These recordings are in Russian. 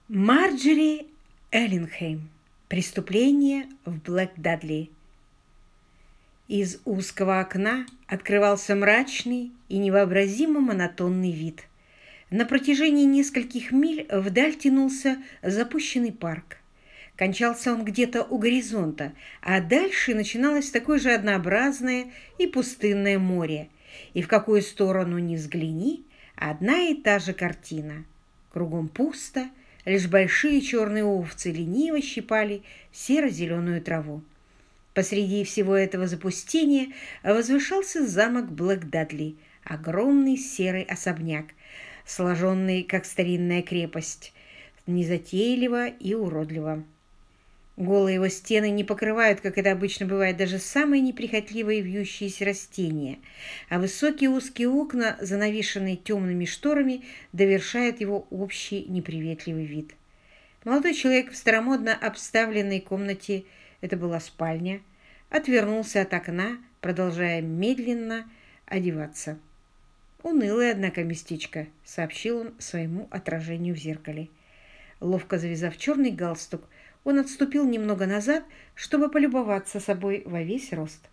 Марджери Эллингхэм. Преступление в Блэк-Дадли. Из узкого окна открывался мрачный и невообразимо монотонный вид. На протяжении нескольких миль вдаль тянулся запущенный парк. Кончался он где-то у горизонта, а дальше начиналось такое же однообразное и пустынное море. И в какую сторону ни взгляни, одна и та же картина. Кругом пусто, лишь большие черные овцы лениво щипали серо-зеленую траву. Посреди всего этого запустения возвышался замок Блэк-Дадли, огромный серый особняк, сложенный, как старинная крепость, незатейливо и уродливо. Голые его стены не покрывают, как это обычно бывает, даже самые неприхотливые вьющиеся растения, а высокие узкие окна, занавешенные темными шторами, довершают его общий неприветливый вид. Молодой человек в старомодно обставленной комнате, это была спальня, отвернулся от окна, продолжая медленно одеваться. «Унылое, однако, местечко», — сообщил он своему отражению в зеркале. Ловко завязав черный галстук, он отступил немного назад, чтобы полюбоваться собой во весь рост.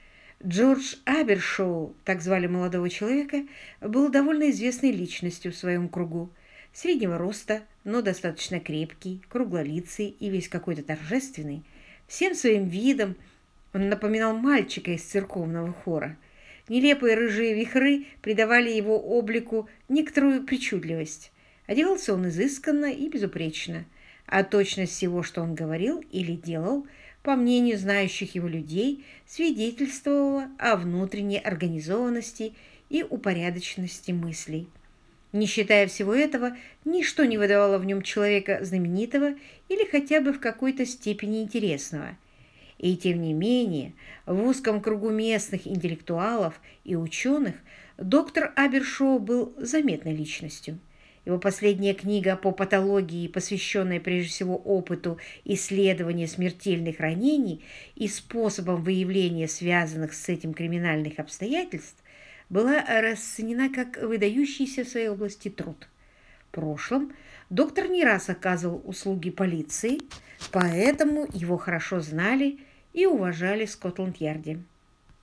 Джордж Абершоу, так звали молодого человека, был довольно известной личностью в своем кругу. Среднего роста, но достаточно крепкий, круглолицый и весь какой-то торжественный. Всем своим видом он напоминал мальчика из церковного хора. Нелепые рыжие вихры придавали его облику некоторую причудливость. Одевался он изысканно и безупречно, а точность всего, что он говорил или делал, по мнению знающих его людей, свидетельствовала о внутренней организованности и упорядоченности мыслей. Не считая всего этого, ничто не выдавало в нем человека знаменитого или хотя бы в какой-то степени интересного. И тем не менее, в узком кругу местных интеллектуалов и ученых доктор Абершоу был заметной личностью. Его последняя книга по патологии, посвященная прежде всего опыту исследования смертельных ранений и способам выявления связанных с этим криминальных обстоятельств, была расценена как выдающийся в своей области труд. В прошлом доктор не раз оказывал услуги полиции, поэтому его хорошо знали и уважали в Скотланд-Ярде.